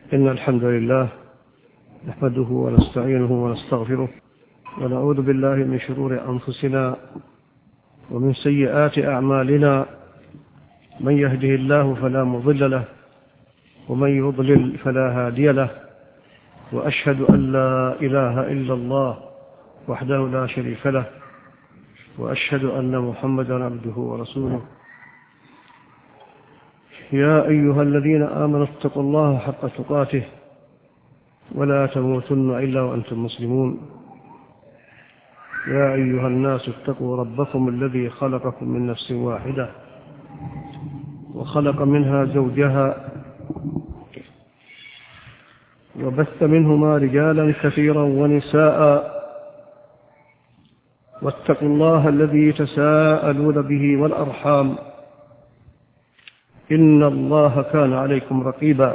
إن الحمد لله نحمده ونستعينه ونستغفره ونعوذ بالله من شرور أنفسنا ومن سيئات أعمالنا، من يهده الله فلا مضل له ومن يضلل فلا هادي له، وأشهد أن لا إله إلا الله وحده لا شريك له، وأشهد أن محمدا عبده ورسوله. يا أيها الذين آمنوا اتقوا الله حق تقاته ولا تموتن إلا وأنتم مسلمون. يا أيها الناس اتقوا ربكم الذي خلقكم من نفس واحدة وخلق منها زوجها وبث منهما رجالا كثيرا ونساء، واتقوا الله الذي تساءلون به والأرحام إن الله كان عليكم رقيبا.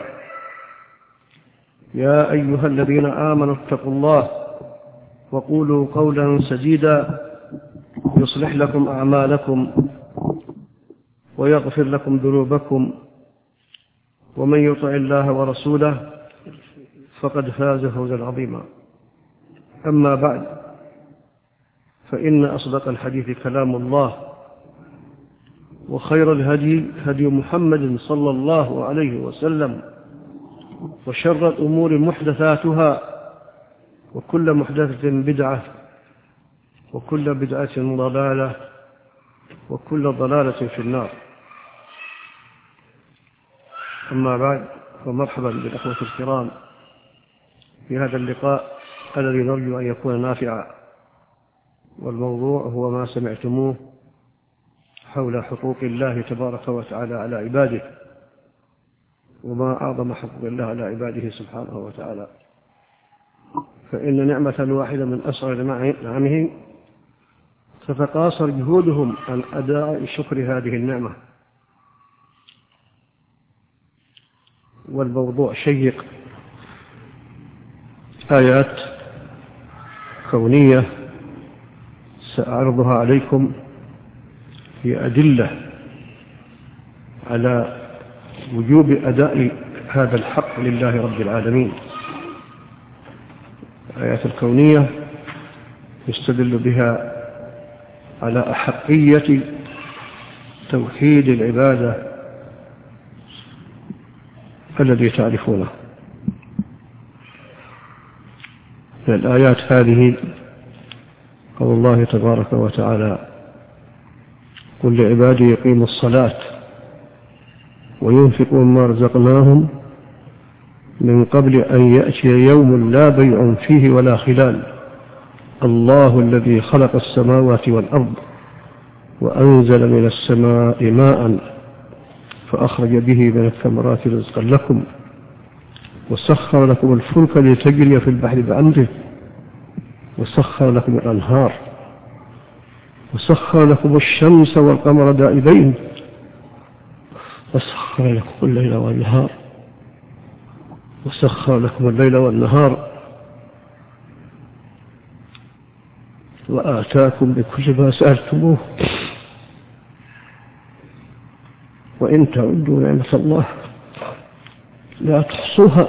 يا أيها الذين آمنوا اتقوا الله وقولوا قولا سديدا يصلح لكم أعمالكم ويغفر لكم ذنوبكم، ومن يطع الله ورسوله فقد فاز فوزا عظيما. أما بعد، فإن أصدق الحديث كلام الله، وخير الهدي هدي محمد صلى الله عليه وسلم، وشر الأمور محدثاتها، وكل محدثة بدعة، وكل بدعة ضلالة، وكل ضلالة في النار. أما بعد، فمرحبا بالأخوة الكرام في هذا اللقاء الذي نرجو أن يكون نافعا، والموضوع هو ما سمعتموه حول حقوق الله تبارك وتعالى على عباده، وما أعظم حقوق الله على عباده سبحانه وتعالى. فإن نعمة واحدة من أصغر نعمه تتقاصر جهودهم عن أداء شكر هذه النعمة. والموضوع شيق، آيات كونية سأعرضها عليكم في أدلة على وجوب أداء هذا الحق لله رب العالمين. الآيات الكونية يستدل بها على أحقية توحيد العبادة الذي تعرفونه. الآيات هذه قول الله تبارك وتعالى: قل لعبادي يقيموا الصلاة وينفقوا مما رزقناهم من قبل أن يأتي يوم لا بيع فيه ولا خلال، الله الذي خلق السماوات والأرض وأنزل من السماء ماء فأخرج به من الثمرات رزقا لكم وسخر لكم الفلك لتجري في البحر بأمره وسخر لكم الأنهار وسخر لكم الشمس والقمر دائبين وسخر لكم الليل والنهار وسخر لكم الليل والنهار وآتاكم بكل ما سألتموه وإن تعدوا نعمة الله لا تحصوها.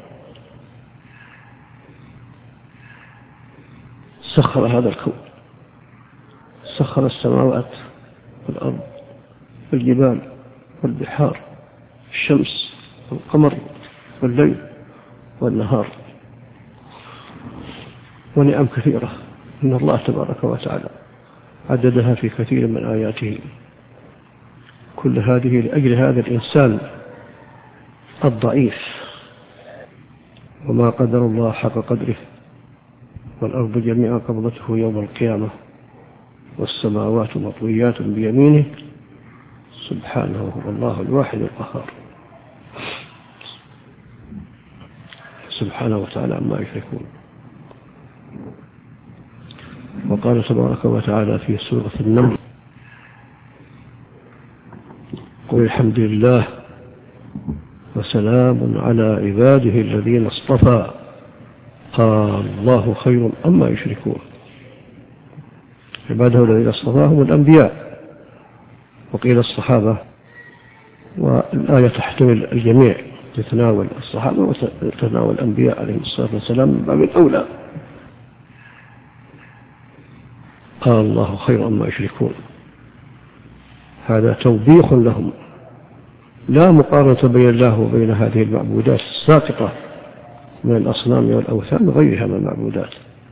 سخر هذا الكون، سخر السماوات والأرض والجبال والبحار، الشمس والقمر والليل والنهار، ونعم كثيرة إن الله تبارك وتعالى عددها في كثير من آياته. كل هذه لأجل هذا الإنسان الضعيف، وما قدر الله حق قدره، والأرض جميعا قبضته يوم القيامة والسماوات مطويات بيمينه سبحانه هو الله الواحد القهار سبحانه وتعالى عما يشركون. وقال تبارك وتعالى في سورة النمل: قل الحمد لله وسلام على عباده الذين اصطفى الله خير أما يشركون. عباده الذين اصطفاهم الأنبياء، وقيل الصحابة، والآية تحتمل الجميع يتناول الصحابة ويتناول الأنبياء عليهم الصلاة والسلام من باب الأولى. قال الله خير أما يشركون، هذا توبيخ لهم، لا مقارنة بين الله وبين هذه المعبودات الساقطة من الأصنام والأوثان وغيرها من المعبودات.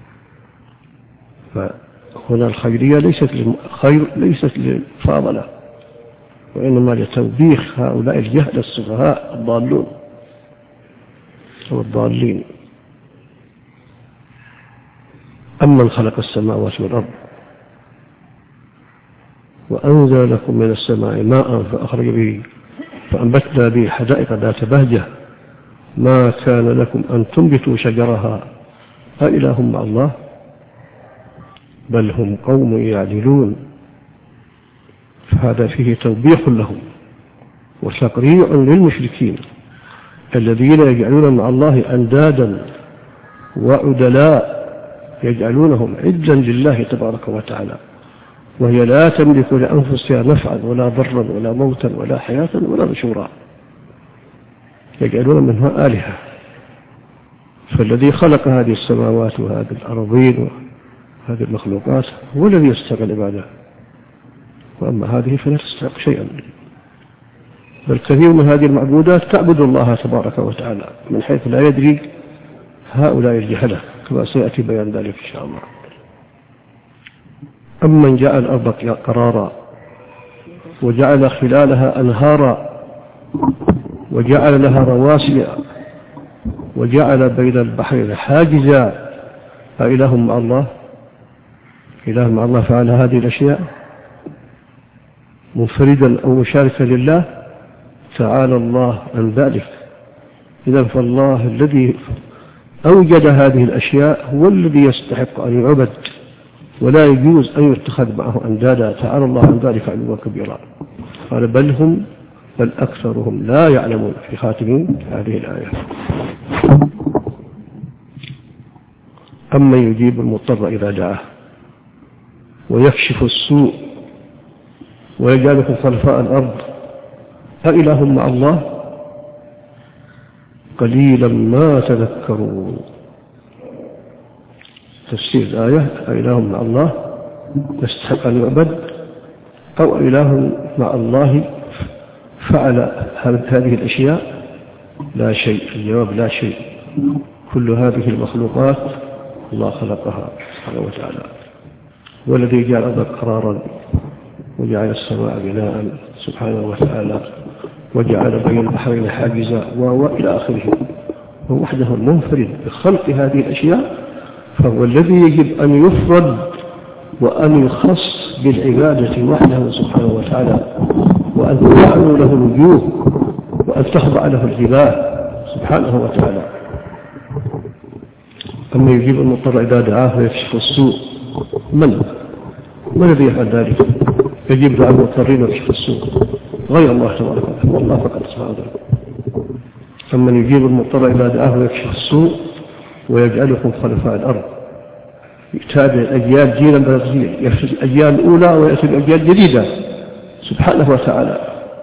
فهنا الخيرية ليست للفاضلة، وإنما لتوبيخ هؤلاء الجهل السفهاء الضالون أو الضالين. أمن خلق السماوات والأرض وأنزل لكم من السماء ماء فأنبتنا به حدائق ذات بهجة ما كان لكم أن تنبتوا شجرها أإله مع الله بل هم قوم يعدلون. فهذا فيه توبيخ لهم وتقريع للمشركين الذين يجعلون مع الله أندادا وعدلاء يجعلونهم عدلا لله تبارك وتعالى، وهي لا تملك لأنفسها نفعا ولا ضرا ولا موتا ولا حياة ولا نشورا، يجعلون منها آلهة. فالذي خلق هذه السماوات وهذه الأرضين وهذه المخلوقات هو الذي يستحق العبادة، وأما هذه فلا تستحق شيئا. بل كثير من هذه المعبودات تعبد الله تبارك وتعالى من حيث لا يدري هؤلاء الجهلة، كما سيأتي بيان ذلك إن شاء الله. أمن جعل الأرض قرارا وجعل خلالها أنهارا وجعل لها رواسي وجعل بين البحرين حاجزا أإله مع الله؟ إله مع الله فعل هذه الأشياء منفردا أو مشاركا لله؟ تعالى الله عن ذلك. إذن فالله الذي أوجد هذه الأشياء هو الذي يستحق أن يعبد، ولا يجوز أن يتخذ معه أندادا. تعالى الله عن ذلك علوا كبيرا. قال بل أكثرهم لا يعلمون في خاتم هذه الآية. أمن يجيب المضطر إذا دعاه ويكشف السوء ويجعلكم خلفاء الأرض أإله مع الله قليلا ما تذكرون. تفسير الآية أإله مع الله يستحق أن يعبد أو إله مع الله فعل هذه الأشياء؟ لا شيء. الجواب لا شيء. كل هذه المخلوقات الله خلقها سبحانه وتعالى، والذي جعل الأرض قرارا وجعل السماء بناء سبحانه وتعالى وجعل بين البحرين حاجزا وإلى آخره. هو وحده المنفرد بخلق هذه الأشياء، فهو الذي يجب أن يفرد وأن يخص بالعبادة وحده سبحانه وتعالى، وأن تدعو له الوجوه وأن تخضع له الجبال سبحانه وتعالى. أما يجيب المضطر إذا دعاه ويكشف السوء، من الذي يفعل ذلك؟ يجيب دعاء المضطرين ويكشف السوء غير الله تبارك وتعالى، والله فقط سبحانه. أما يجيب المضطر إذا دعاه ويكشف السوء ويجعلكم خلفاء الأرض، يتابع الأجيال جيلا بعد جيل، يفسد الأجيال الأولى ويأتي الأجيال الجديدة سبحانه وتعالى.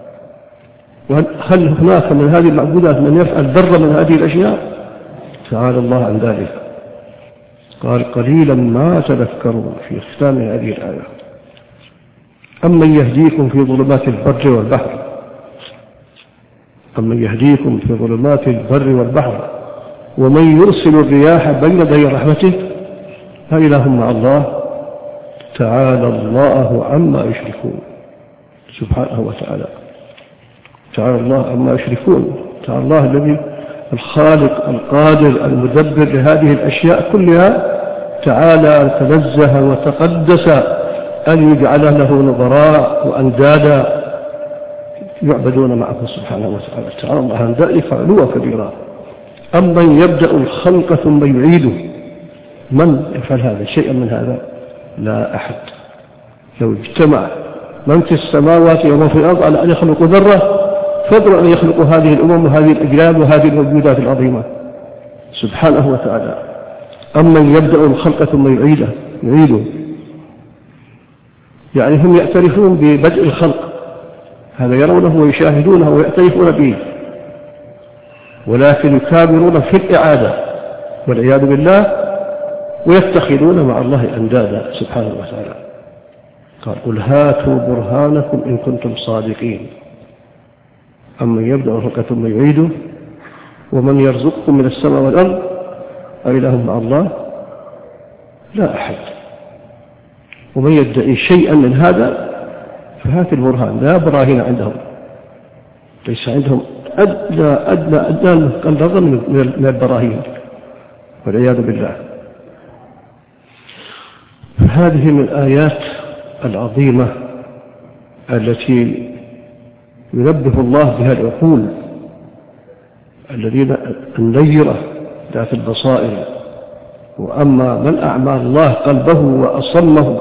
وهل هناك من هذه المعبودات من يفعل ضر من هذه الأشياء؟ تعالى الله عن ذلك. قال قليلا ما تذكرون في ختام هذه الآية. أمن يهديكم في ظلمات البر والبحر، أمن يهديكم في ظلمات البر والبحر ومن يرسل الرياح بين يدي رحمته أإله مع الله؟ تعالى الله عما يشركون سبحانه وتعالى. تعالى الله عما يشركون. تعالى الله الذي الخالق القادر المدبر لهذه الأشياء كلها، تعالى تنزه وتقدس أن يجعل له نظراء وأندادا يعبدون معه سبحانه وتعالى. تعالى الله عن ذلك علوا كبيرا. أمن يبدأ الخلق ثم يعيده، من يفعل هذا؟ شيئا من هذا؟ لا أحد. لو اجتمع من في السماوات ومن في الأرض على أن يخلقوا ذرة فضلوا أن يخلقوا هذه الأمم وهذه الأجيال وهذه الموجودات العظيمة سبحانه وتعالى. أمن يبدأ الخلق ثم يعيده، يعني هم يعترفون ببدء الخلق، هذا يرونه ويشاهدونه ويعترفون به. ولكن يكابرون في الإعادة والعياذ بالله، ويتخذون مع الله أندادا سبحانه وتعالى. قال قل هاتوا برهانكم إن كنتم صادقين أمن يبدأ الخلق ثم يعيده ومن يرزقكم من السماء والأرض أإله مع الله لا أحد. ومن يدعي شيئا من هذا فهات البرهان. لا براهين عندهم، ليس عندهم أدنى نظر من البراهين والعياذ بالله. هذه من الآيات العظيمة التي ينبه الله بها العقول الذين النيرة ذات البصائر. وأما من أعمى الله قلبه وأصمه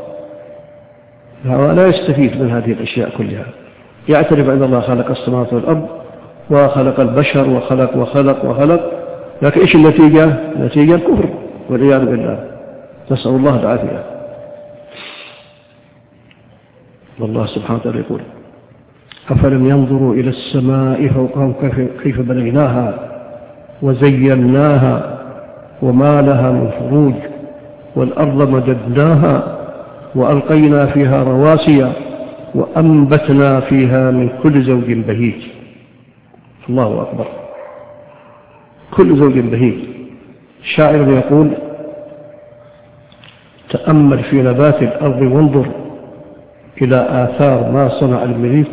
فهو لا يستفيد من هذه الأشياء كلها. يعترف أن الله خلق السماوات والأرض وخلق البشر وخلق، لكن إيش النتيجة؟ نتيجة الكفر والعياذ بالله، نسأل الله العافية. والله سبحانه وتعالى يقول أفلم ينظروا إلى السماء فوقهم كيف بنيناها وزيناها وما لها من فروج والأرض مددناها وألقينا فيها رواسي وأنبتنا فيها من كل زوج بهيج. الله أكبر، كل زوج بهيج. شاعر يقول تأمل في نبات الأرض وانظر إلى آثار ما صنع المليك،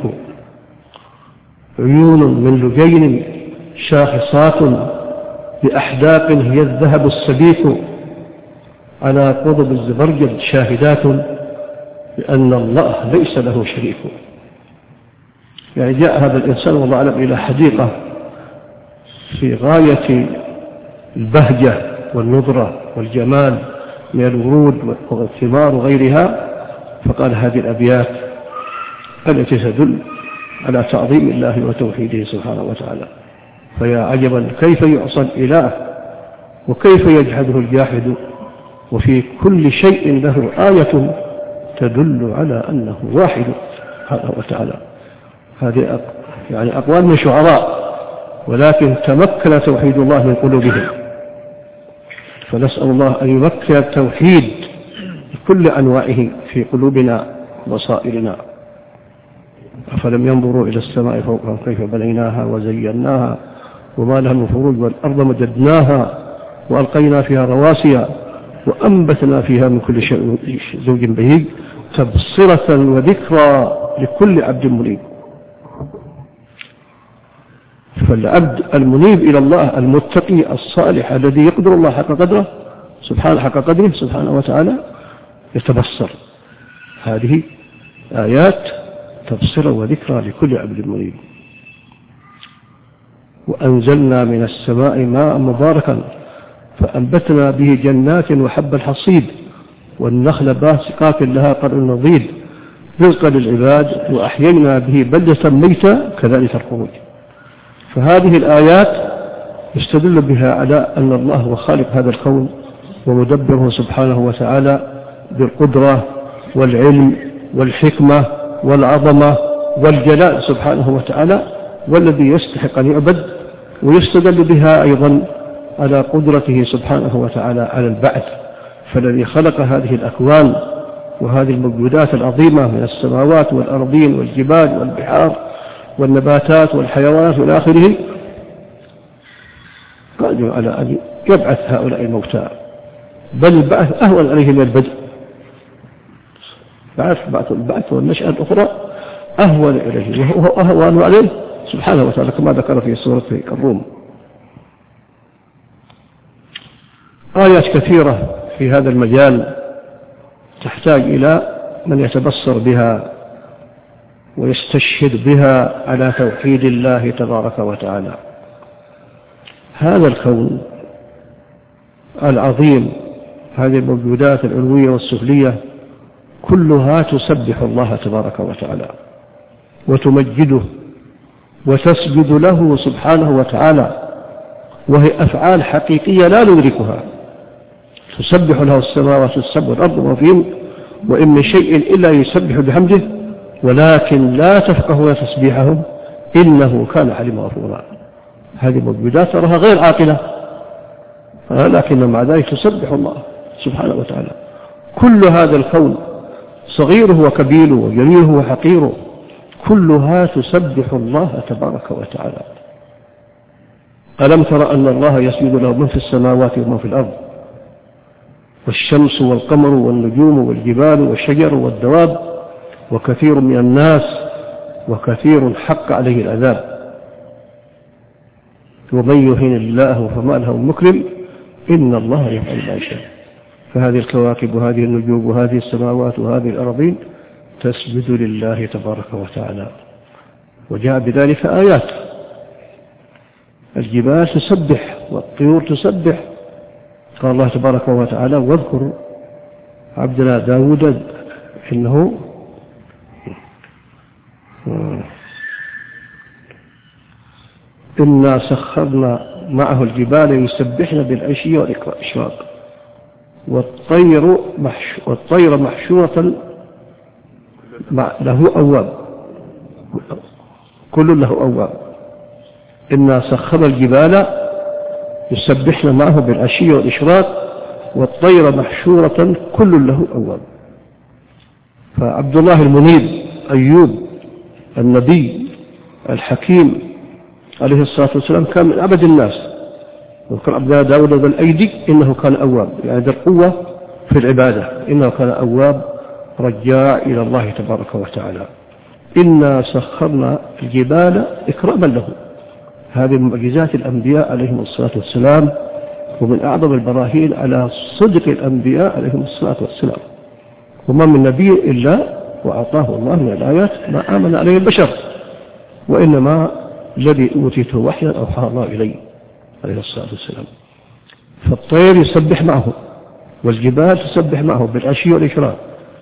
عيون من لجين شاخصات بأحداق هي الذهب السبيك، على قضب الزبرجد شاهدات بأن الله ليس له شريك. يعني جاء هذا الإنسان والله أعلم إلى حديقة في غاية البهجة والنضرة والجمال من الورود والثمار وغيرها، فقال هذه الأبيات التي تدل على تعظيم الله وتوحيده سبحانه وتعالى. فيا عجبا كيف يعصى الإله وكيف يجحده الجاحد، وفي كل شيء له آية تدل على أنه واحد سبحانه وتعالى. هذه يعني أقوال من شعراء، ولكن تمكن توحيد الله من قلوبهم. فنسأل الله أن يمكن التوحيد بكل أنواعه في قلوبنا وبصائرنا. أفلم ينظروا إلى السماء فوقهم كيف بنيناها وزيناها وما لها من فروج والأرض مددناها وألقينا فيها رواسي وأنبتنا فيها من كل زوج بهيج تبصرة وذكرى لكل عبد منيب. فالعبد المنيب إلى الله المتقي الصالح الذي يقدر الله حق قدره سبحانه وتعالى يتبصر. هذه آيات تبصرة وذكرى لكل عبد منيب. وأنزلنا من السماء ماء مباركا فأنبتنا به جنات وحب الحصيد والنخل باسقات لها قرع نضيد رزقا للعباد وأحيينا به بلدة ميتة كذلك الخروج. فهذه الآيات يستدل بها على أن الله هو خالق هذا الكون ومدبره سبحانه وتعالى بالقدرة والعلم والحكمة والعظمة والجلال سبحانه وتعالى، والذي يستحق أن يعبد. ويستدل بها أيضا على قدرته سبحانه وتعالى على البعث، فالذي خلق هذه الأكوان وهذه الموجودات العظيمة من السماوات والأرضين والجبال والبحار والنباتات والحيوانات إلى آخره قادر على أن يبعث هؤلاء الموتى، بل البعث أهون عليه من البدء. البعث والنشأة الأخرى أهون إليه وهو أهون عليه سبحانه وتعالى كما ذكر في سورة الروم. آيات كثيرة في هذا المجال تحتاج إلى من يتبصر بها ويستشهد بها على توحيد الله تبارك وتعالى. هذا الكون العظيم، هذه الموجودات العلوية والسفلية كلها تسبح الله تبارك وتعالى وتمجده وتسجد له سبحانه وتعالى، وهي أفعال حقيقية لا ندركها. تسبح له السماوات السبع والأرض وما فيهن وإن من شيء إلا يسبح بحمده ولكن لا تفقهون تسبيحهم إنه كان حليما غفورا. هذه موجودات تراها غير عاقلة، لكن مع ذلك تسبح الله سبحانه وتعالى. كل هذا الكون صغيره وكبيره وجليله وحقيره كلها تسبح الله تبارك وتعالى. ألم تر أن الله يسجد له من في السماوات ومن في الأرض، والشمس والقمر والنجوم والجبال والشجر والدواب وكثير من الناس وكثير حق عليه العذاب، ومن يهن الله فما له مكرم إن الله يفعل ما يشاء. فهذه الكواكب وهذه النجوم وهذه السماوات وهذه الأراضين تسجد لله تبارك وتعالى، وجاء بذلك آيات. الجبال تسبح والطيور تسبح. قال الله تبارك وتعالى: واذكر عبدنا داود إنه إنا سخرنا معه الجبال يسبحن بالعشي والإشراق والطير محشورة له أواب، كل له أواب. إنا سخرنا الجبال يسبحن معه بالعشي والإشراق والطير محشورة كل له أواب. فعبد الله المنيب أيوب النبي الحكيم عليه الصلاة والسلام كان من أبد الناس، وذكر عبد الله داود ذا الأيدي إنه كان أواب، يعني ذا القوة في العبادة، إنه كان أواب رجاع إلى الله تبارك وتعالى. إنا سخرنا الجبال إكراما له. هذه من معجزات الأنبياء عليهم الصلاة والسلام، ومن أعظم البراهين على صدق الأنبياء عليهم الصلاة والسلام. وما من نبي إلا وأعطاه الله من الآيات ما آمن عليه البشر، وإنما الذي أوتيته وحيا أوحى الله إليه عليه الصلاة والسلام. فالطير يسبح معه، والجبال تسبح معه بالعشي والإشراق،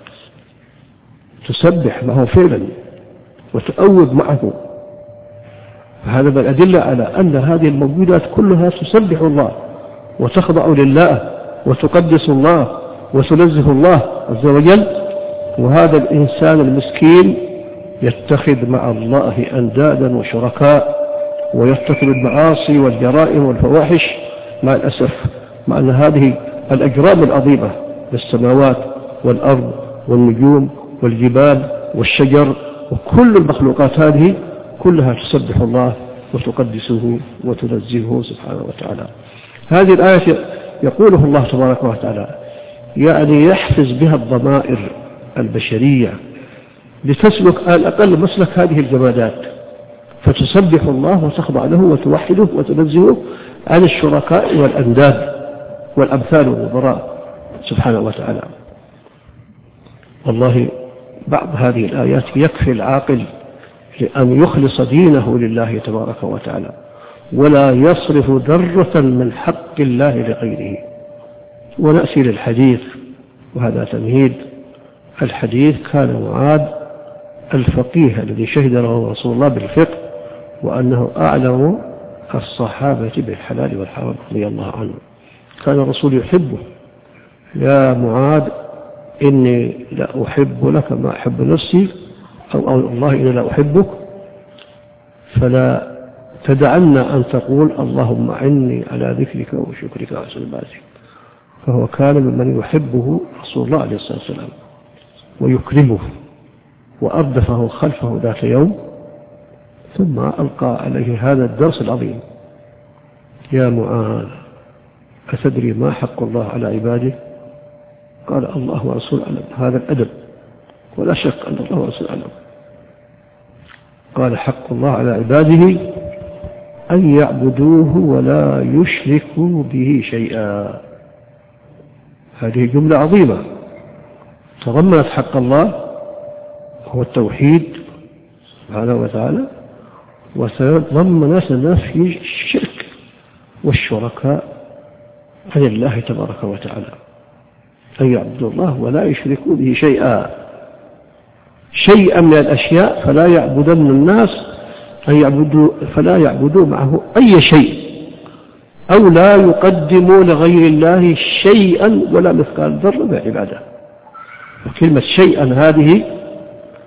تسبح معه فعلا وتؤوب معه. فهذا من الأدلة على أن هذه الموجودات كلها تسبح الله وتخضع لله وتقدس الله وتنزه الله عز وجل. وهذا الإنسان المسكين يتخذ مع الله أندادا وشركاء، ويرتكب المعاصي والجرائم والفواحش، مع الأسف، مع أن هذه الأجرام العظيمة للسماوات والأرض والنجوم والجبال والشجر وكل المخلوقات هذه كلها تسبح الله وتقدسه وتنزهه سبحانه وتعالى. هذه الآية يقوله الله تبارك وتعالى يعني يحفز بها الضمائر البشرية لتسلك على الأقل مسلك هذه الجمادات، فتسبح الله وتخضع له وتوحده وتنزهه عن الشركاء والأنداد والأمثال والبراء سبحانه وتعالى. والله بعض هذه الآيات يكفي العاقل لأن يخلص دينه لله تبارك وتعالى، ولا يصرف ذرة من حق الله لغيره. ونأتي للحديث، وهذا تمهيد. الحديث: كان معاذ الفقيه الذي شهد له رسول الله بالفقه، وأنه أعلم الصحابة بالحلال والحرام رضي الله عنه. كان الرسول يحبه: يا معاذ إني لا أحب لك ما أحب نفسي، أو الله إني لا أحبك، فلا تدعنا أن تقول اللهم أعني على ذكرك وشكرك وحسن عبادتك. فهو كان ممن يحبه رسول الله عليه الصلاة والسلام ويكرمه، وأردفه خلفه ذات يوم، ثم ألقى عليه هذا الدرس العظيم: يا معاذ أتدري ما حق الله على عباده؟ قال: الله ورسوله أعلم. هذا الأدب، ولا شك أن الله ورسوله أعلم. قال: حق الله على عباده أن يعبدوه ولا يشركوا به شيئا. هذه جملة عظيمة تضمنت حق الله هو التوحيد سبحانه وتعالى، وتضمنت نفي الشرك والشركاء عن الله تبارك وتعالى، أن يعبدوا الله ولا يشركوا به شيئا من الأشياء. فلا يعبدن الناس فلا يعبدوا معه أي شيء، أو لا يقدموا لغير الله شيئا ولا مثقال ذرة من العبادة. وكلمة شيئا هذه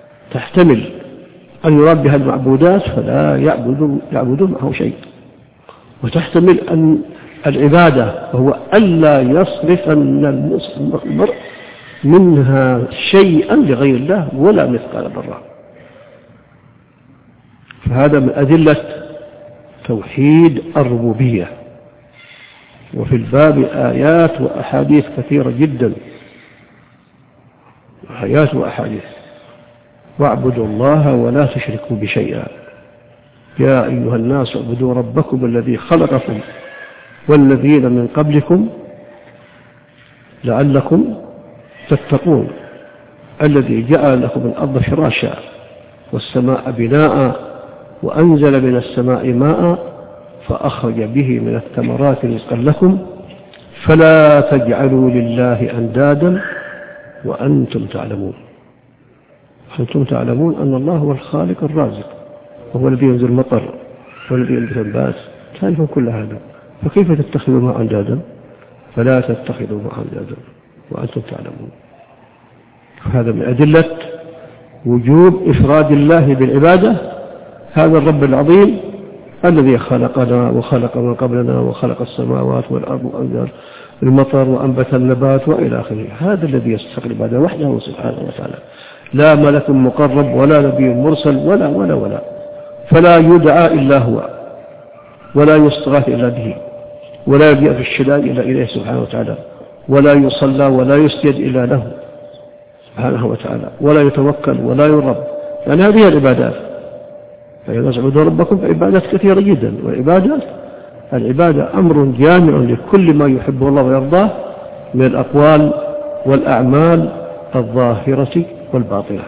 تحتمل أن يراد بها المعبودات، فلا يعبدوا معه شيء، وتحتمل أن العبادة هو ألا يصرف المرء منها شيئا لغير الله ولا مثقال ذرة. فهذا من أدلة توحيد الربوبية. وفي الباب آيات وأحاديث كثيرة جدا، آيات وأحاديث. واعبدوا الله ولا تشركوا بشيئا يا أيها الناس اعبدوا ربكم الذي خلقكم والذين من قبلكم لعلكم تتقون الذي جعل لكم الأرض فراشا والسماء بناء وأنزل من السماء ماء فأخرج به من الثمرات رزقا لكم فلا تجعلوا لله أندادا وأنتم تعلمون. أنتم تعلمون أن الله هو الخالق الرازق وهو الذي ينزل المطر والذي ينبت النبات، تعرفون كل هذا، فكيف تتخذوا معه أندادا؟ فلا تتخذوا معه أندادا وأنتم تعلمون. هذا من أدلة وجوب إفراد الله بالعبادة. هذا الرب العظيم الذي خلقنا وخلق من قبلنا وخلق السماوات والأرض وأنزل المطر وأنبت النبات وإلى آخره، هذا الذي يستحق العبادة وحده سبحانه وتعالى، لا ملك مقرب ولا نبي مرسل ولا ولا ولا، فلا يدعى إلا هو ولا يستغاث إلا به ولا يلجأ في الشدائد إلا إليه سبحانه وتعالى، ولا يصلى ولا يسجد إلا له سبحانه وتعالى، ولا يتوكل ولا يرب. يعني هذه العبادات. فإذا اعبدوا ربكم فعبادات كثيرة جدا، العبادة أمر جامع لكل ما يحبه الله ويرضاه من الأقوال والأعمال الظاهرة والباطنة.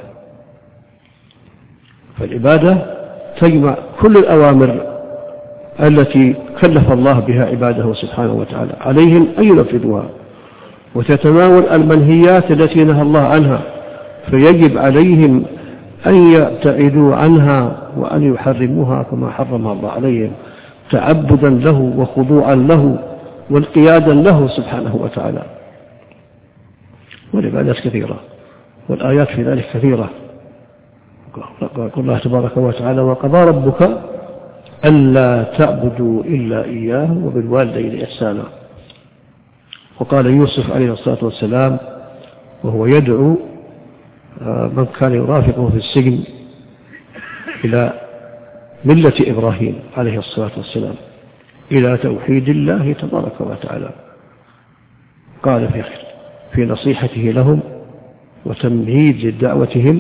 فالعبادة تجمع كل الأوامر التي كلف الله بها عباده سبحانه وتعالى عليهم أن ينفذوها، وتتناول المنهيات التي نهى الله عنها، فيجب عليهم أن يبتعدوا عنها وأن يحرموها كما حرمها الله عليهم، تعبدا له وخضوعا له والقيادا له سبحانه وتعالى. والعبادات كثيرة والآيات في ذلك كثيرة. قال الله تبارك وتعالى وقضى ربك ألا تعبدوا إلا إياه وبالوالدين إحسانا. وقال يوسف عليه الصلاة والسلام وهو يدعو من كان يرافقه في السجن إلى ملة إبراهيم عليه الصلاة والسلام، إلى توحيد الله تبارك وتعالى، قال في نصيحته لهم وتمهيد دعوتهم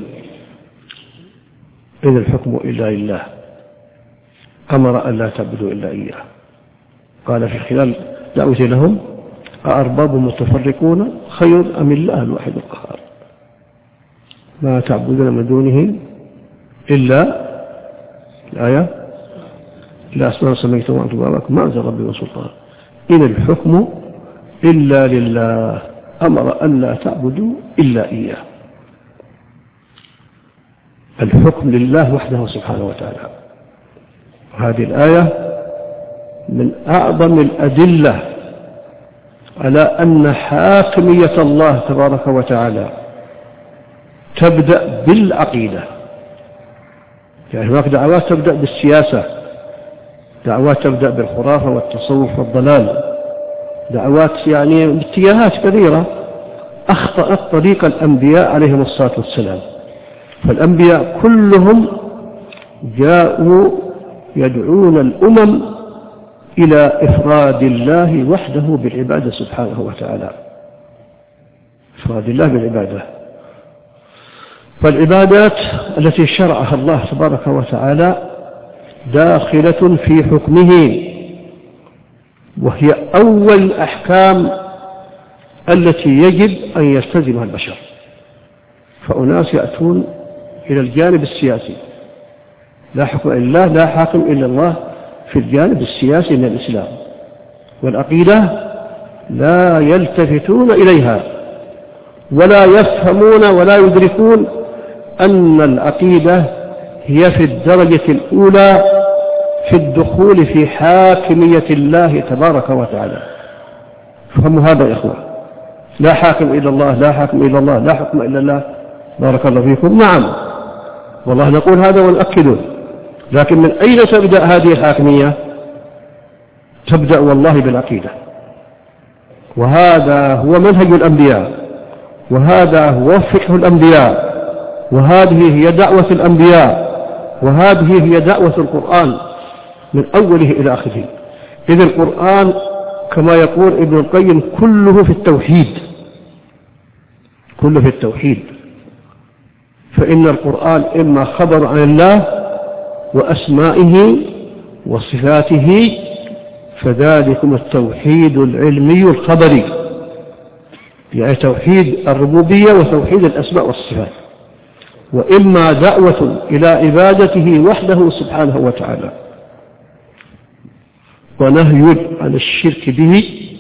إن الحكم إلا لله، أمر أن لا تعبدوا إلا إياه. قال في خلال دعوته لهم أأرباب متفرقون خير أم الله الواحد القهار ما تعبدون من دونه إلا الآية لا أسماء سميتم وأنتم باركم ما أنزل ربي وسلطان إن الحكم إلا لله أمر أن لا تعبدوا إلا إياه. الحكم لله وحده سبحانه وتعالى. هذه الآية من أعظم الأدلة على أن حاكمية الله تبارك وتعالى تبدأ بالعقيدة. يعني هناك دعوات تبدأ بالسياسة، دعوات تبدأ بالخرافة والتصوف والضلال، دعوات يعني باتجاهات كثيرة أخطأت طريق الأنبياء عليهم الصلاة والسلام. فالأنبياء كلهم جاءوا يدعون الأمم إلى إفراد الله وحده بالعبادة سبحانه وتعالى، إفراد الله بالعبادة. فالعبادات التي شرعها الله تبارك وتعالى داخلة في حكمه، وهي أول الأحكام التي يجب أن يلتزمها البشر. فأناس يأتون إلى الجانب السياسي، لا حكم إلا الله، لا حاكم إلا الله في الجانب السياسي من الإسلام، والعقيدة لا يلتفتون إليها ولا يفهمون ولا يدركون أن العقيدة هي في الدرجة الأولى في الدخول في حاكمية الله تبارك وتعالى. فهموا هذا يا إخوة، لا حاكم إلا الله، لا حاكم إلا الله، لا حكم إلا الله. بارك الله فيكم. نعم والله نقول هذا ونأكده، لكن من أين تبدأ هذه الحاكمية؟ تبدأ والله بالعقيدة، وهذا هو منهج الأنبياء، وهذا هو فقه الأنبياء، وهذه هي دعوة الأنبياء، وهذه هي دعوة القرآن من أوله إلى آخره. إذ القرآن كما يقول ابن القيم كله في التوحيد، كله في التوحيد. فإن القرآن إما خبر عن الله وأسمائه وصفاته، فذلكم التوحيد العلمي الخبري، يعني توحيد الربوبية وتوحيد الأسماء والصفات، وإما دعوة إلى عبادته وحده سبحانه وتعالى ونهي عن الشرك به،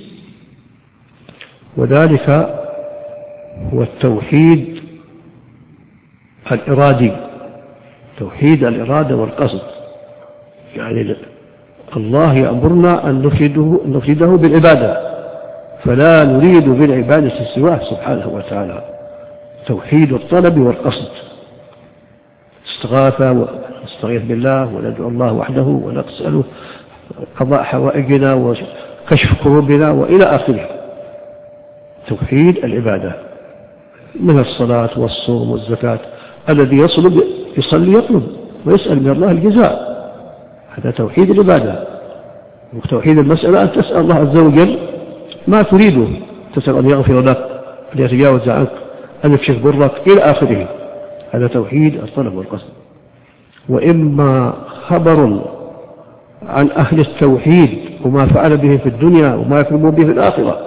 وذلك هو التوحيد الإرادي، توحيد الإرادة والقصد. يعني الله يأمرنا أن نفرده بالعبادة، فلا نريد بالعبادة سواه سبحانه وتعالى. توحيد الطلب والقصد، استغاثة ونستغيث بالله وندعو الله وحده ونسأله قضاء حوائجنا وكشف كروبنا وإلى آخره. توحيد العبادة من الصلاة والصوم والزكاة. الذي يصلي يطلب ويسأل من الله الجزاء، هذا توحيد العبادة. وتوحيد المسألة أن تسأل الله عز وجل ما تريده، تسأل أن يغفر لك، أن يتجاوز عنك، أن يكشف ضرك إلى آخره. هذا توحيد الطلب والقصد. وإما خبر عن أهل التوحيد وما فعل به في الدنيا وما يكرمون به في الآخرة،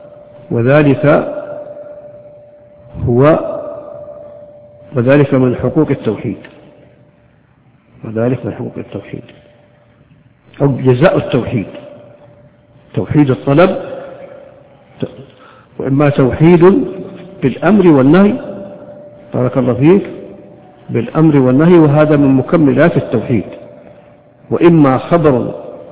وذلك من حقوق التوحيد، وذلك من حقوق التوحيد أو جزاء التوحيد، توحيد الطلب، وإما توحيد بالأمر والنهي، بارك الله فيك، بالأمر والنهي، وهذا من مكملات التوحيد. وإما خبر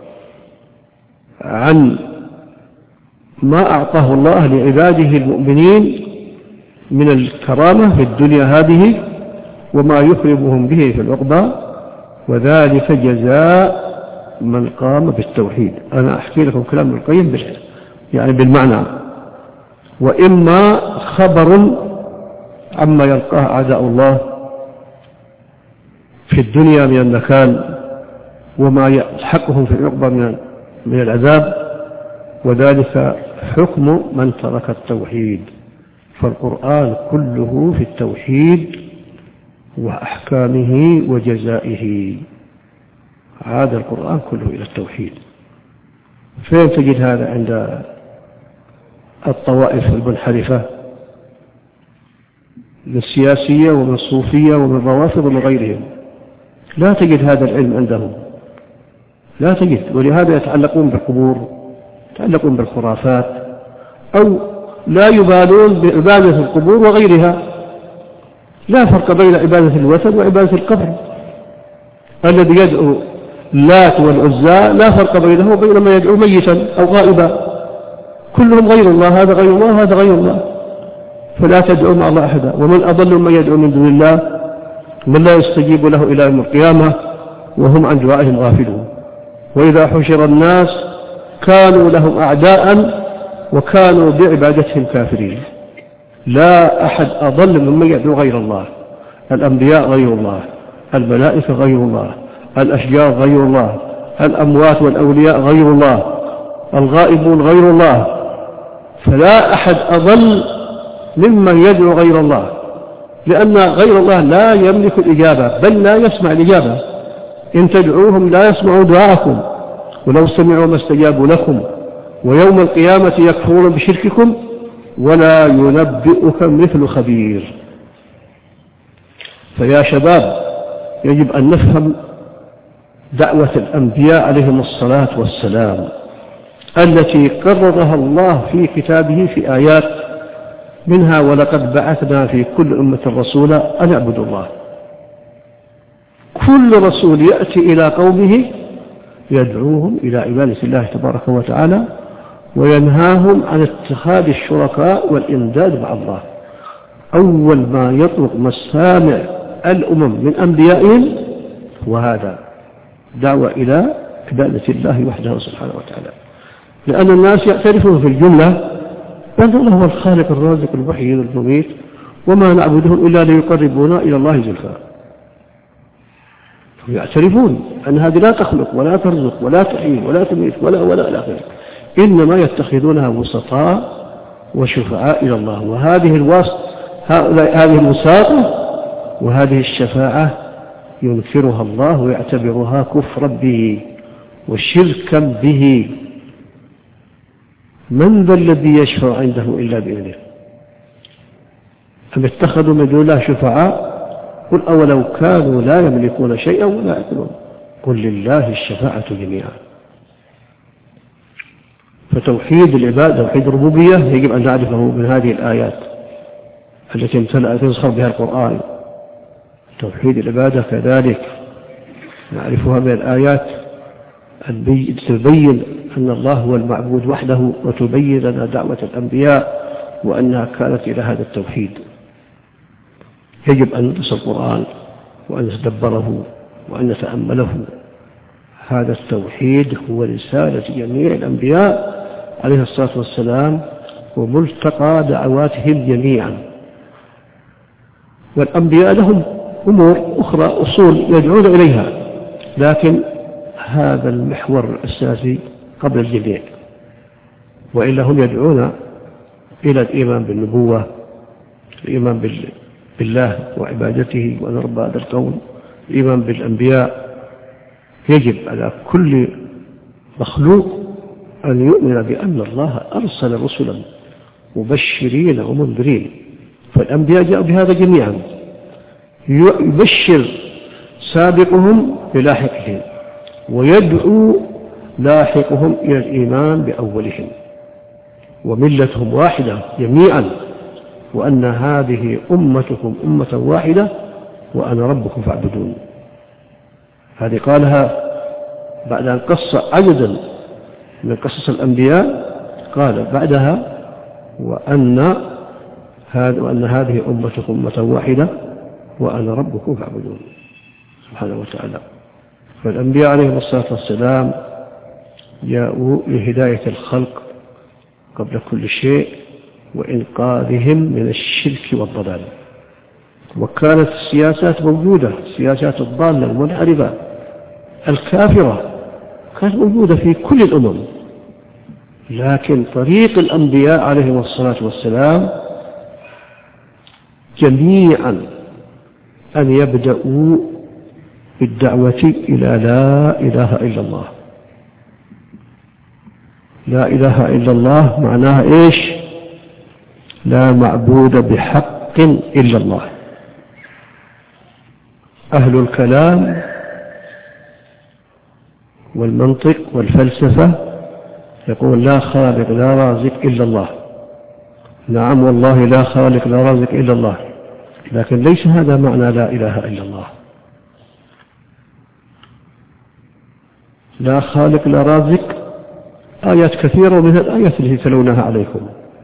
عن ما أعطاه الله لعباده المؤمنين من الكرامة في الدنيا هذه وما يكرمهم به في العقبى، وذلك جزاء من قام بالتوحيد. أنا أحكي لكم كلام ابن القيم يعني بالمعنى. وإما خبر عما يلقاه أعداء الله في الدنيا من النكال وما يلحقهم في العقبى من العذاب، وذلك حكم من ترك التوحيد. فالقرآن كله في التوحيد وأحكامه وجزائه. عاد القرآن كله إلى التوحيد. فين تجد هذا عند الطوائف المنحرفة من السياسية ومن الصوفية ومن الروافض ومن غيرهم؟ لا تجد هذا العلم عندهم، لا تجد. ولهذا يتعلقون بالقبور، يتعلقون بالخرافات، أو لا يبالون بعبادة القبور وغيرها. لا فرق بين عبادة الوثن وعبادة القبر. الذي يدعو اللات والعزى لا فرق بينه وبين من يدعو ميتا أو غائبا، كلهم غير الله، هذا غير الله هذا غير الله، فلا تدعو مع الله أحدا. ومن أضل من يدعو من دون الله من لا يستجيب له إلى يوم القيامة وهم عن دعائهم غافلون. وإذا حشر الناس كانوا لهم أعداء وكانوا بعبادتهم كافرين. لا أحد أضل ممن يدعو غير الله. الأنبياء غير الله، الملائكة غير الله، الأشجار غير الله، الأموات والأولياء غير الله، الغائبون غير الله. فلا أحد أضل ممن يدعو غير الله، لأن غير الله لا يملك الإجابة، بل لا يسمع الإجابة. إن تدعوهم لا يسمعوا دعاءكم، ولو سمعوا ما استجابوا لكم، ويوم القيامة يكفرون بشرككم ولا ينبئك مثل خبير. فيا شباب، يجب أن نفهم دعوة الأنبياء عليهم الصلاة والسلام التي قررها الله في كتابه في آيات منها: ولقد بعثنا في كل أمة رسولا أن اعبدوا الله. كل رسول يأتي إلى قومه يدعوهم إلى عبادة الله تبارك وتعالى وينهاهم عن اتخاذ الشركاء والإمداد مع الله. أول ما يطلق مسامع الأمم من أنبيائهم وهذا دعوة إلى عبادة الله وحده سبحانه وتعالى، لأن الناس يعترفون في الجملة بأن الله هو الخالق الرازق المحيي المميت، وما نعبدهم إلا ليقربونا إلى الله زلفى. يعترفون أن هذه لا تخلق ولا ترزق ولا تحيي ولا تميت ولا إلى آخره، إنما يتخذونها وسطاء وشفعاء إلى الله. وهذه هذه الوساطة وهذه الشفاعة ينكرها الله ويعتبرها كفرا به وشركا به. من ذا الذي يشفع عنده إلا بإذنه؟ أم اتخذوا من دون الله شفعاء؟ قل أولو كانوا لا يملكون شيئا ولا يعقلون قل لله الشفاعة جميعا. فتوحيد العباد توحيد الربوبية يجب أن نعرفه من هذه الآيات التي تزخر بها القرآن. توحيد العبادة كذلك نعرفها من الآيات تبين أن الله هو المعبود وحده، وتبين لنا دعوة الأنبياء وأنها كانت إلى هذا التوحيد. يجب أن ندرس القرآن وأن نتدبره وأن نتأمله. هذا التوحيد هو رسالة جميع الأنبياء عليه الصلاة والسلام وملتقى دعواتهم جميعا. والأنبياء لهم أمور أخرى أصول يدعون إليها، لكن هذا المحور الأساسي قبل الجميع، وإلا هم يدعون إلى الإيمان بالنبوة، الإيمان بالله وعبادته وأن رب هذا الكون، الإيمان بالأنبياء. يجب على كل مخلوق أن يؤمن بأن الله أرسل رسلا مبشرين ومنذرين، فالأنبياء جاءوا بهذا جميعا، يبشر سابقهم بلاحقهم ويدعو لاحقهم إلى الإيمان بأولهم، وملتهم واحدة جميعا، وأن هذه أمتكم أمة واحدة وأنا ربكم فاعبدون. هذه قالها بعد أن قص عددا من قصص الأنبياء، قال بعدها وأن هذه أمتكم أمة واحدة وأنا ربكم فاعبدون سبحانه وتعالى. فالأنبياء عليهم الصلاة والسلام جاءوا لهداية الخلق قبل كل شيء وإنقاذهم من الشرك والضلال. وكانت السياسات موجودة، السياسات الضالة المنحرفة الكافرة كانت موجودة في كل الأمم، لكن طريق الأنبياء عليهم الصلاة والسلام جميعا أن يبدأوا بالدعوة إلى لا إله إلا الله. لا إله إلا الله معناها إيش؟ لا معبود بحق إلا الله. أهل الكلام والمنطق والفلسفة يقول لا خالق لا رازق إلا الله. نعم والله لا خالق لا رازق إلا الله، لكن ليس هذا معنى لا إله إلا الله. لا خالق لا رازق آيات كثيرة ومن الآيات التي تلونها عليكم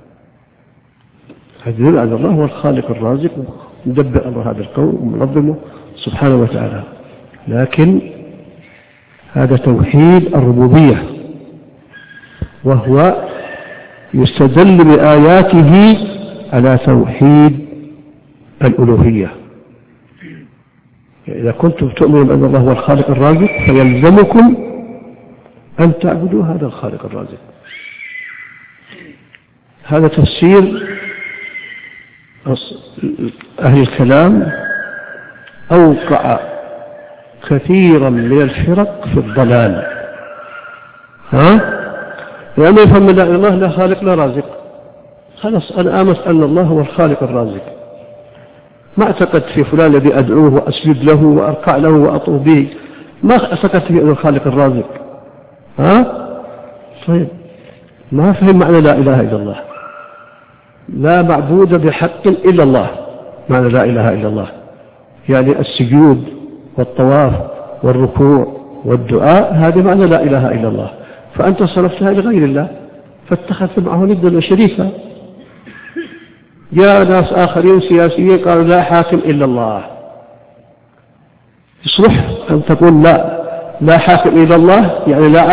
يدل على الله هو الخالق الرازق مدبر أمر هذا الكون ومنظمه سبحانه وتعالى، لكن هذا توحيد الربوبية، وهو يستدل بآياته على توحيد الألوهية. إذا كنتم تؤمنون بأن الله هو الخالق الرازق فيلزمكم أن تعبدوا هذا الخالق الرازق. هذا تفسير أهل الكلام أوقع كثيرا من الفرق في الضلال. يعني يفهم لا إله إلا الله لا خالق لا رازق، خلاص أنا آمنت أن الله هو الخالق الرازق، ما اعتقد في فلان الذي أدعوه وأسجد له وأركع له وأطوف به، ما اعتقدت في أنه الخالق الرازق. طيب ما فهم معنى لا إله إلا الله. لا معبود بحق إلا الله، معنى لا إله إلا الله يعني السجود والطواف والركوع والدعاء، هذه معنى لا إله إلا الله. فأنت صرفتها لغير الله فاتخذت معه ندا وشريكا. جاء ناس آخرين سياسيين قالوا لا حاكم إلا الله، يصلح أن تقول لا لا حاكم إلا الله يعني لا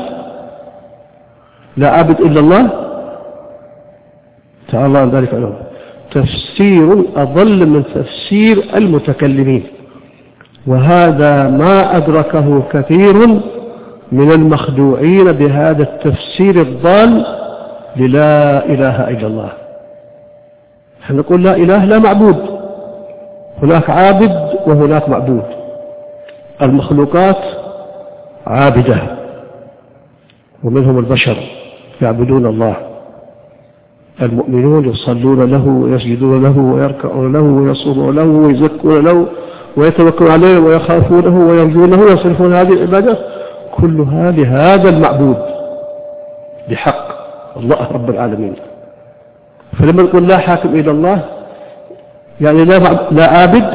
عابد إلا الله، تعالى الله عن ذلك عنهم. تفسير أضل من تفسير المتكلمين، وهذا ما أدركه كثير من المخدوعين بهذا التفسير الضال للا إله إلا الله. نحن نقول لا إله لا معبود، هناك عابد وهناك معبود. المخلوقات عابدة ومنهم البشر يعبدون الله، المؤمنون يصلون له ويسجدون له ويركعون له ويصومون له ويزكون له ويتوكلون عليه ويخافونه ويرجونه ويصرفون هذه العبادات كلها لهذا المعبود بحق الله رب العالمين. فلما نقول لا حاكم إلى الله يعني لا عابد،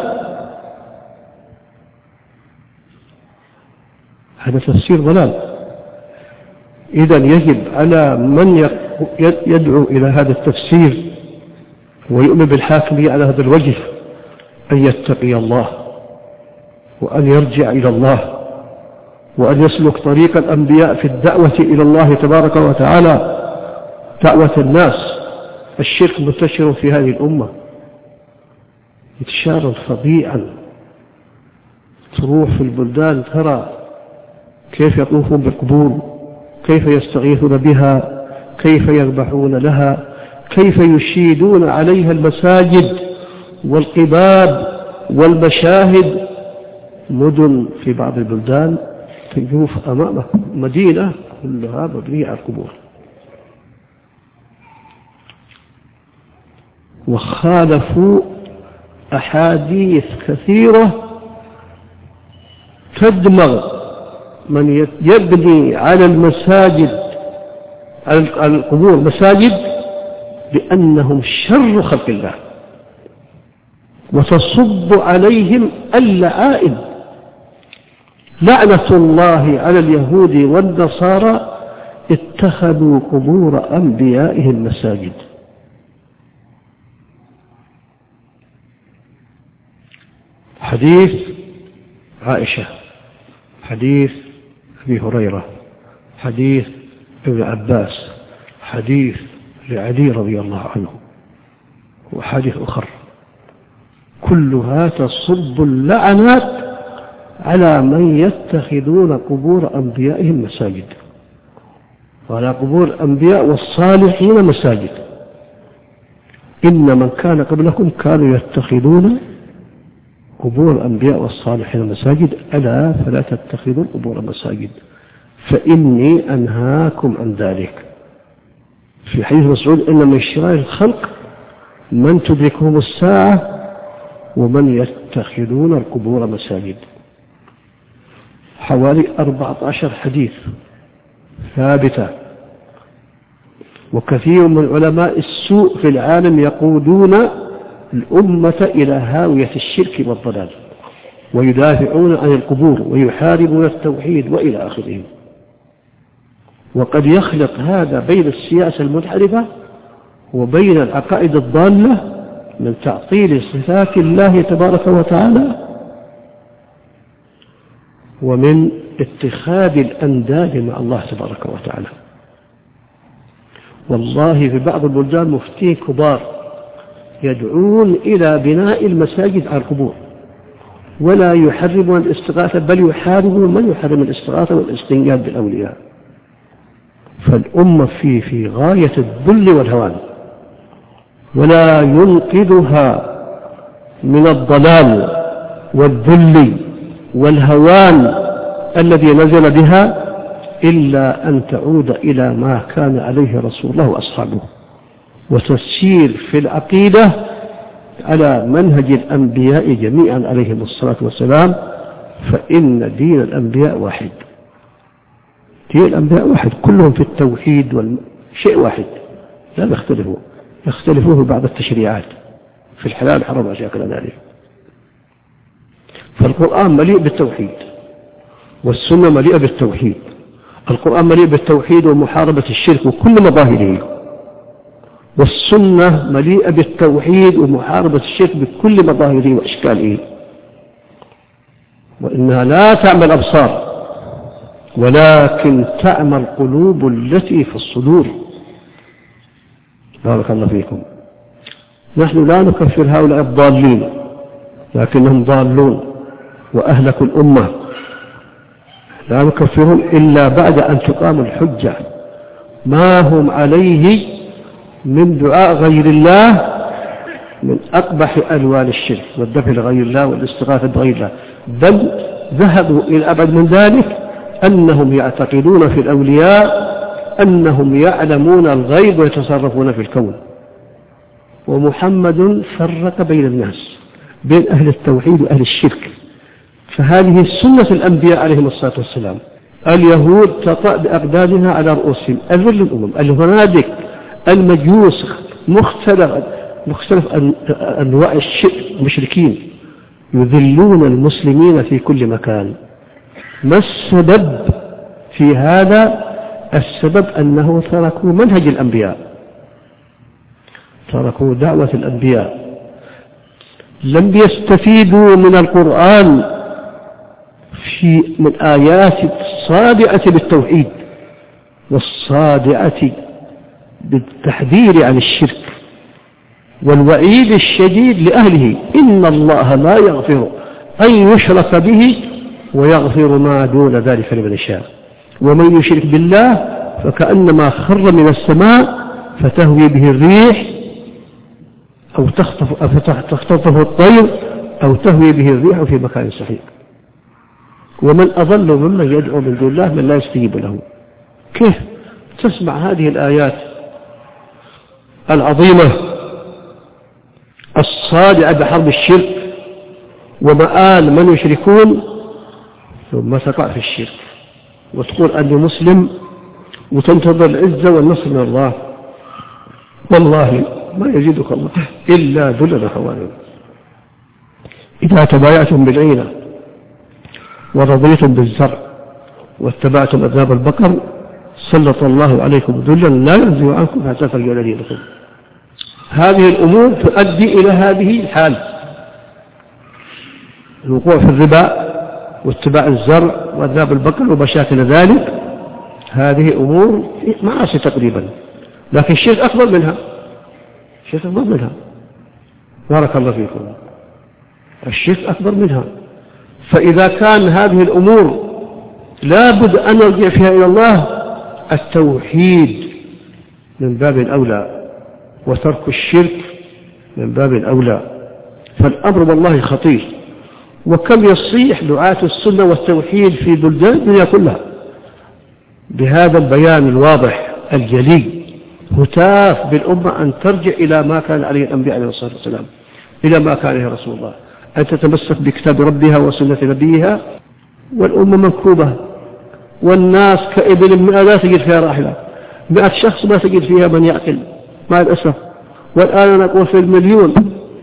هذا تفسير ضلال. إذن يجب على من يدعو إلى هذا التفسير ويؤمن بالحاكمية على هذا الوجه أن يتقي الله وأن يرجع إلى الله وأن يسلك طريق الأنبياء في الدعوة إلى الله تبارك وتعالى دعوة الناس. الشرك منتشر في هذه الأمة انتشارا فظيعا، تروح في البلدان ترى كيف يطوفون بالقبور، كيف يستغيثون بها، كيف يذبحون لها، كيف يشيدون عليها المساجد والقباب والمشاهد. مدن في بعض البلدان تجوف أمامه مدينة كلها مبنية على القبور. وخالفوا أحاديث كثيرة تدمغ من يبني على المساجد على القبور مساجد بأنهم شر خلق الله، وتصب عليهم اللعائن. لعنة الله على اليهود والنصارى اتخذوا قبور أنبيائهم مساجد. حديث عائشة، حديث أبي هريرة، حديث ابن عباس، حديث لعلي رضي الله عنه، وحديث أخر، كلها تصب اللعنات على من يتخذون قبور أنبيائهم مساجد، وعلى قبور الأنبياء والصالحين مساجد. إن من كان قبلكم كانوا يتخذون قبور الأنبياء والصالحين مساجد، ألا فلا تتخذوا القبور مساجد فإني أنهاكم عن ذلك. في حديث مسعود إن من شرار الخلق من تدركهم الساعة ومن يتخذون القبور مساجد. حوالي 14 حديث ثابتة. وكثير من علماء السوء في العالم يقودون الأمة إلى هاوية الشرك والضلال، ويدافعون عن القبور ويحاربون التوحيد وإلى آخره. وقد يخلط هذا بين السياسة المنحرفة وبين العقائد الضالة من تعطيل صفات الله تبارك وتعالى ومن اتخاذ الأنداد مع الله تبارك وتعالى. والله في بعض البلدان مفتين كبار يدعون إلى بناء المساجد على القبور، ولا يحرمون الاستغاثة، بل يحاربون من يحرم الاستغاثة والاستنجاد بالأولياء. فالأمة في غاية الذل والهوان، ولا ينقذها من الضلال والذل والهوان الذي نزل بها إلا أن تعود إلى ما كان عليه رسول الله وأصحابه، وتسير في العقيدة على منهج الأنبياء جميعا عليهم الصلاة والسلام. فإن دين الأنبياء واحد، دين الأنبياء واحد، كلهم في التوحيد والشيء واحد، لا يختلفوا، يختلفوا في بعض التشريعات في الحلال والحرام وأشياء ذلك. فالقرآن مليء بالتوحيد، والسنة مليئة بالتوحيد. القرآن مليء بالتوحيد ومحاربة الشرك وكل مظاهره، والسنة مليئة بالتوحيد ومحاربة الشرك بكل مظاهره وأشكاله. وإنها لا تعمى الأبصار ولكن تعمى القلوب التي في الصدور. بارك الله فيكم. نحن لا نكفر هؤلاء الضالين، لكنهم ضالون وأهلكوا الأمة، لا نكفرهم إلا بعد أن تقام الحجة. ما هم عليه من دعاء غير الله من أقبح ألوان الشرك والذبح لغير الله والاستغاثة بغير الله، بل ذهبوا إلى أبعد من ذلك، أنهم يعتقدون في الأولياء أنهم يعلمون الغيب ويتصرفون في الكون. ومحمد فرق بين الناس، بين أهل التوحيد وأهل الشرك. فهذه سنة الأنبياء عليهم الصلاة والسلام. اليهود تطأ بأقدامها على رؤوسهم، أذل الأمم، الهنادك، المجوس، مختلف أنواع الشرك، المشركين يذلون المسلمين في كل مكان. ما السبب في هذا؟ السبب أنه تركوا منهج الأنبياء، تركوا دعوة الأنبياء، لم يستفيدوا من القرآن من آيات الصادعة بالتوحيد والصادعة بالتحذير عن الشرك والوعيد الشديد لأهله. إن الله لا يغفر أن يشرك به ويغفر ما دون ذلك لمن يشاء، ومن يشرك بالله فكأنما خر من السماء فتهوي به الريح أو تخطفه الطير أو تهوي به الريح في مكان صحيح. ومن أضل ممن يدعو من دون الله من لا يستجيب له. كيف تسمع هذه الآيات العظيمة الصادعة بحرب الشرك ومآل من يشركون، ثم تقع في الشرك وتقول أني مسلم وتنتظر العزة والنصر من الله؟ والله ما يزيدك الله إلا ذلا وهوانا. إذا تبايعتم بالعينة ورضيتم بالزرع واتبعتم أذناب البقر سلط الله عليكم ذلا لا ينزع عنكم حتى ترجعوا إلى دينكم. هذه الأمور تؤدي إلى هذه الحال، الوقوع في الربا واتباع الزرع وأذناب البقر ومشاكل ذلك. هذه أمور معاصي تقريبا، لكن الشرك أكبر منها، الشرك أكبر منها. بارك الله فيكم. الشرك أكبر منها. فإذا كان هذه الأمور لابد أن نرجع فيها إلى الله، التوحيد من باب الأولى وترك الشرك من باب الأولى. فالأمر والله خطير. وكم يصيح دعاة السنة والتوحيد في بلدان الدنيا كلها بهذا البيان الواضح الجلي، هتاف بالأمة أن ترجع إلى ما كان عليه الأنبياء عليه الصلاة والسلام، إلى ما كان عليه رسول الله، أن تتمسك بكتاب ربها وسنة نبيها. والأمة منكوبة، والناس كإبل 100 لا تجد فيها راحلة، 100 شخص ما تجد فيها من يعقل مع الأسف. والآن نقول في المليون،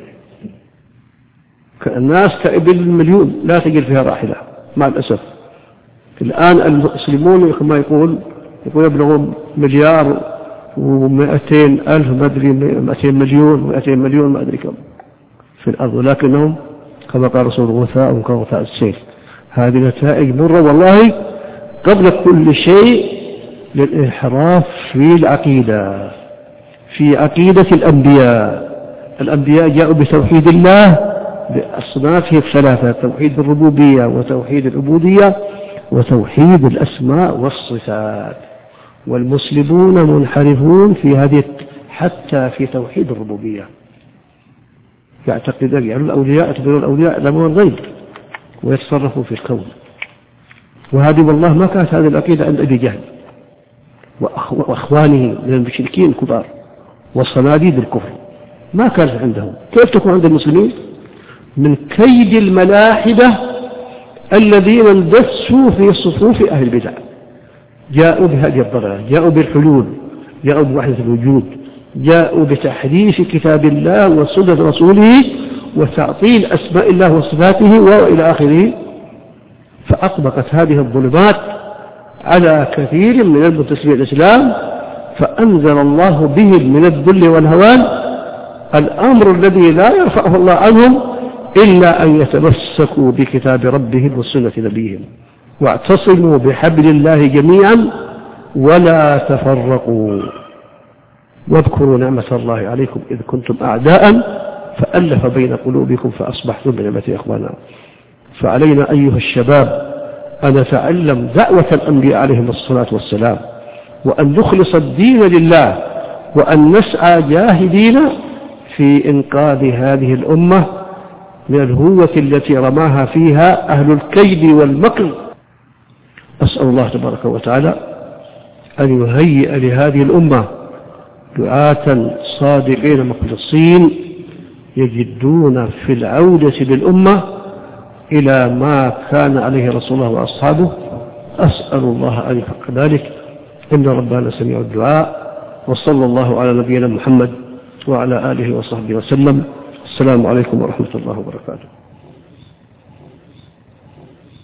الناس كإبل 1,000,000 لا تجد فيها راحلة مع الأسف. الآن المسلمون كما يقول يبلغون 1,200,000,000 ما أدري 200 مليون 200 مليون ما أدري كم في الأرض، ولكنهم كما قال رسول الله غثاء كغثاء السيل. هذه نتائج مرة والله قبل كل شيء للانحراف في العقيدة، في عقيدة الأنبياء. الأنبياء جاءوا بتوحيد الله بأصنافه الثلاثة: توحيد الربوبية وتوحيد العبودية وتوحيد الأسماء والصفات. والمسلمون منحرفون في هذه حتى في توحيد الربوبية، يعتقدون يعني الأولياء يعتبرون الأولياء يعلمون الغيب ويتصرفوا في الكون. وهذه والله ما كانت هذه العقيدة عند أبي جهل وأخوانه من المشركين الكبار والصناديد الكفر، ما كانت عندهم. كيف تكون عند المسلمين؟ من كيد الملاحدة الذين اندسوا في صفوف أهل البدع، جاءوا بهذه الضلالة، جاءوا بالحلول، جاءوا بوحدة الوجود، جاءوا بتحريف كتاب الله وسنة رسوله وتعطيل أسماء الله وصفاته وإلى آخره. فأطبقت هذه الظلمات على كثير من المنتسبين الإسلام، فأنزل الله بهم من الذل والهوان الأمر الذي لا يرفعه الله عنهم إلا أن يتمسكوا بكتاب ربهم وسنة نبيهم. واعتصموا بحبل الله جميعا ولا تفرقوا واذكروا نعمة الله عليكم إذ كنتم أعداء فألف بين قلوبكم فأصبحتم بنعمته إخوانا. فعلينا أيها الشباب أن نتعلم دعوة الأنبياء عليهم الصلاة والسلام، وأن نخلص الدين لله، وأن نسعى جاهدين في إنقاذ هذه الأمة من الهوة التي رماها فيها أهل الكيد والمكر. أسأل الله تبارك وتعالى أن يهيئ لهذه الأمة دعاة صادقين مخلصين يجدون في العودة بالأمة إلى ما كان عليه رسول الله وأصحابه. أسأل الله أن يحقق ذلك، إن ربنا سميع الدعاء. وصلى الله على نبينا محمد وعلى آله وصحبه وسلم. السلام عليكم ورحمة الله وبركاته.